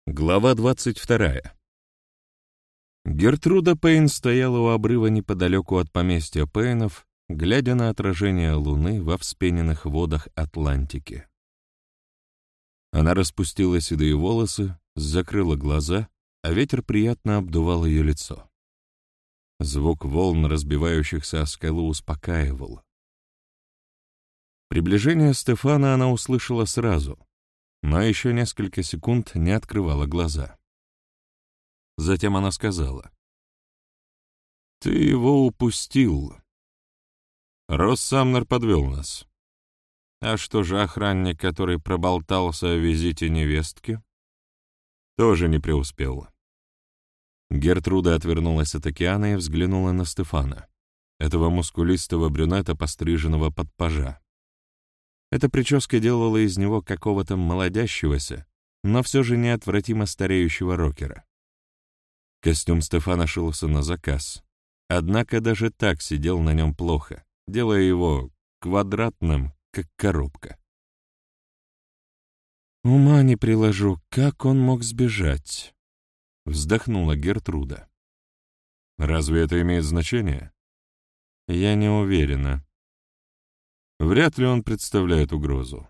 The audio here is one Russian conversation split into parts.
Глава 22. Гертруда Пейн стояла у обрыва неподалеку от поместья Пейнов, глядя на отражение луны во вспененных водах Атлантики. Она распустила седые волосы, закрыла глаза, а ветер приятно обдувал ее лицо. Звук волн, разбивающихся о скалу, успокаивал. Приближение Стефана она услышала сразу, но еще несколько секунд не открывала глаза. Затем она сказала: «Ты его упустил. Росс Самнер подвел нас. А что же охранник, который проболтался о визите невестки? Тоже не преуспел». Гертруда отвернулась от океана и взглянула на Стефана, этого мускулистого брюнета, постриженного под пажа. Эта прическа делала из него какого-то молодящегося, но все же неотвратимо стареющего рокера. Костюм Стефана шился на заказ, однако даже так сидел на нем плохо, делая его квадратным, как коробка. «Ума не приложу, как он мог сбежать?» — вздохнула Гертруда. «Разве это имеет значение?» «Я не уверена. Вряд ли он представляет угрозу».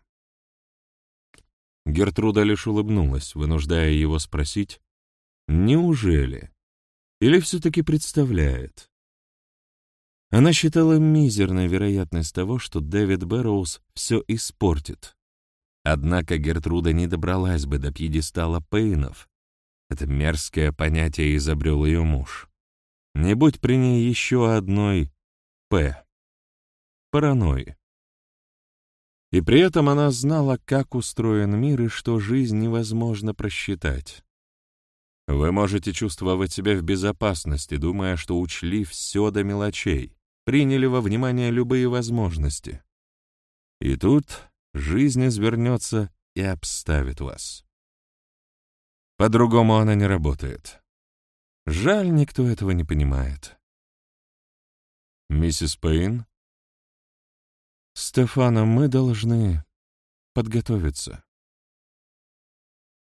Гертруда лишь улыбнулась, вынуждая его спросить: «Неужели? Или все-таки представляет?» Она считала мизерной вероятность того, что Дэвид Бэрроуз все испортит. Однако Гертруда не добралась бы до пьедестала Пейнов. Это мерзкое понятие изобрел ее муж. Не будь при ней еще одной «П» — паранойи. И при этом она знала, как устроен мир и что жизнь невозможно просчитать. Вы можете чувствовать себя в безопасности, думая, что учли все до мелочей, приняли во внимание любые возможности. И тут жизнь извернется и обставит вас. По-другому она не работает. Жаль, никто этого не понимает. «Миссис Пейн?» «Стефана, мы должны подготовиться».